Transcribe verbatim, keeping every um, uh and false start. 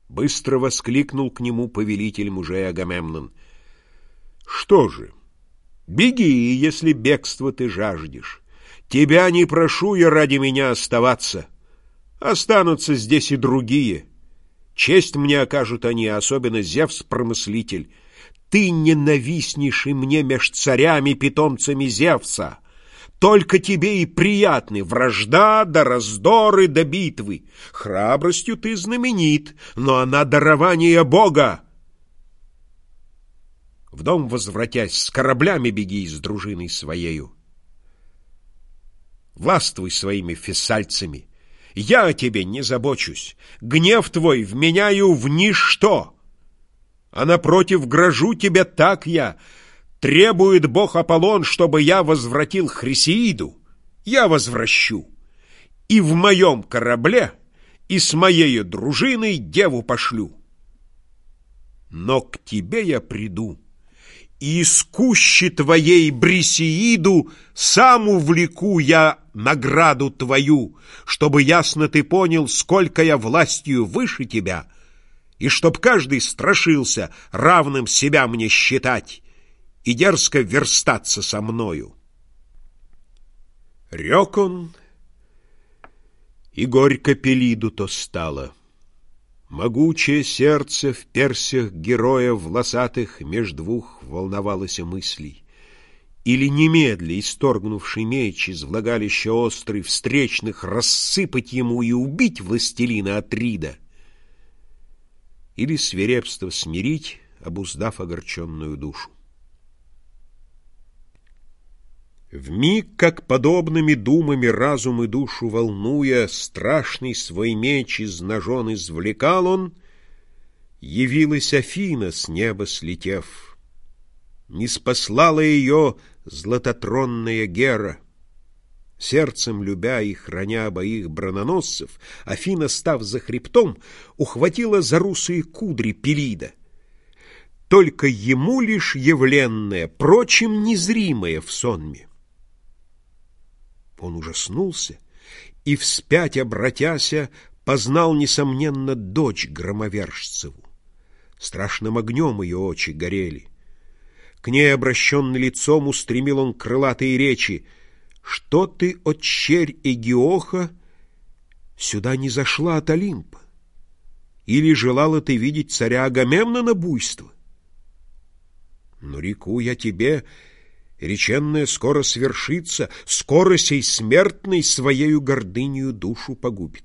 Быстро воскликнул к нему повелитель мужей Агамемнон. Что же, беги, если бегство ты жаждешь. Тебя не прошу я ради меня оставаться. Останутся здесь и другие. Честь мне окажут они, особенно Зевс-промыслитель. Ты ненавистнейший мне меж царями, питомцами Зевса. Только тебе и приятны вражда, да раздоры, да битвы. Храбростью ты знаменит, но она дарование Бога. В дом возвратясь, с кораблями беги с дружиной своею. Властвуй своими фессальцами. Я о тебе не забочусь. Гнев твой вменяю в ничто. А напротив, грожу тебе так я. Требует бог Аполлон, чтобы я возвратил Хрисеиду. Я возвращу. И в моем корабле, и с моей дружиной деву пошлю. Но к тебе я приду, и из кущи твоей Брисеиду сам увлеку я награду твою, чтобы ясно ты понял, сколько я властью выше тебя, и чтоб каждый страшился равным себя мне считать и дерзко верстаться со мною. Рек он, и горько Пелиду то стало. Могучее сердце в персях героя волосатых меж двух волновалось мыслей. Или немедля, исторгнувший меч из влагалища острый, встречных рассыпать ему и убить властелина Атрида, или свирепство смирить, обуздав огорченную душу. Вмиг, как подобными думами разум и душу волнуя, страшный свой меч из ножон извлекал он, явилась Афина с неба слетев. Ниспослала ее златотронная Гера. Сердцем любя и храня обоих брононосцев, Афина, став за хребтом, ухватила за русые кудри Пелида. Только ему лишь явленное, прочим незримое в сонме. Он ужаснулся и, вспять обратяся, познал, несомненно, дочь громовержцеву. Страшным огнем ее очи горели. К ней, обращенный лицом, устремил он крылатые речи. «Что ты, о черь Эгиоха, сюда не зашла от Олимпа? Или желала ты видеть царя Агамемнона буйства? Но реку я тебе, реченное скоро свершится, скоро сей смертный своею гордынею душу погубит.